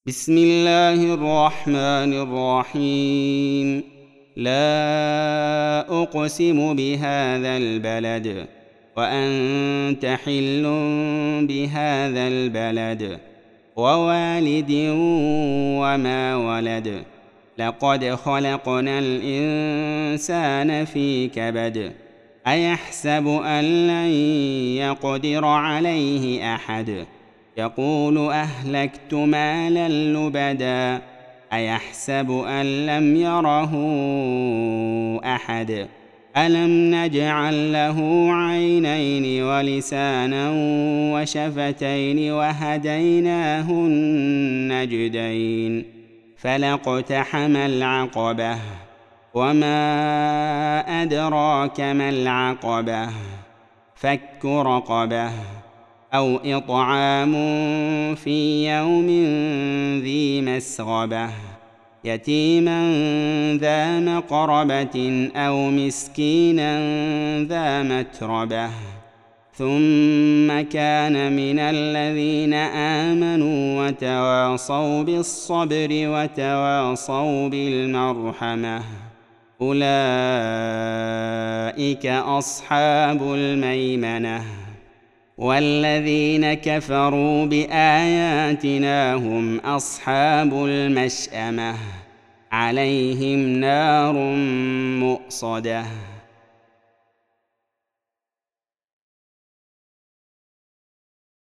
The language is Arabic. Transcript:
بسم الله الرحمن الرحيم. لا أقسم بهذا البلد وأنت حل بهذا البلد ووالد وما ولد. لقد خلقنا الإنسان في كبد. أيحسب أن لن يقدر عليه أحد؟ يقول أهلكت مالا لبدا. أيحسب أن لم يره أحد؟ ألم نجعل له عينين ولسانا وشفتين وهديناه النجدين. فلاقتحم العقبة وما أدراك ما العقبة. فك رقبة أو إطعام في يوم ذي مسغبة يتيما ذا مقربة أو مسكينا ذا متربة ثم كان من الذين آمنوا وتواصوا بالصبر وتواصوا بالمرحمة. أولئك أصحاب الميمنة. والذين كفروا بآياتنا هم أصحاب المشأمة. عليهم نار مؤصدة.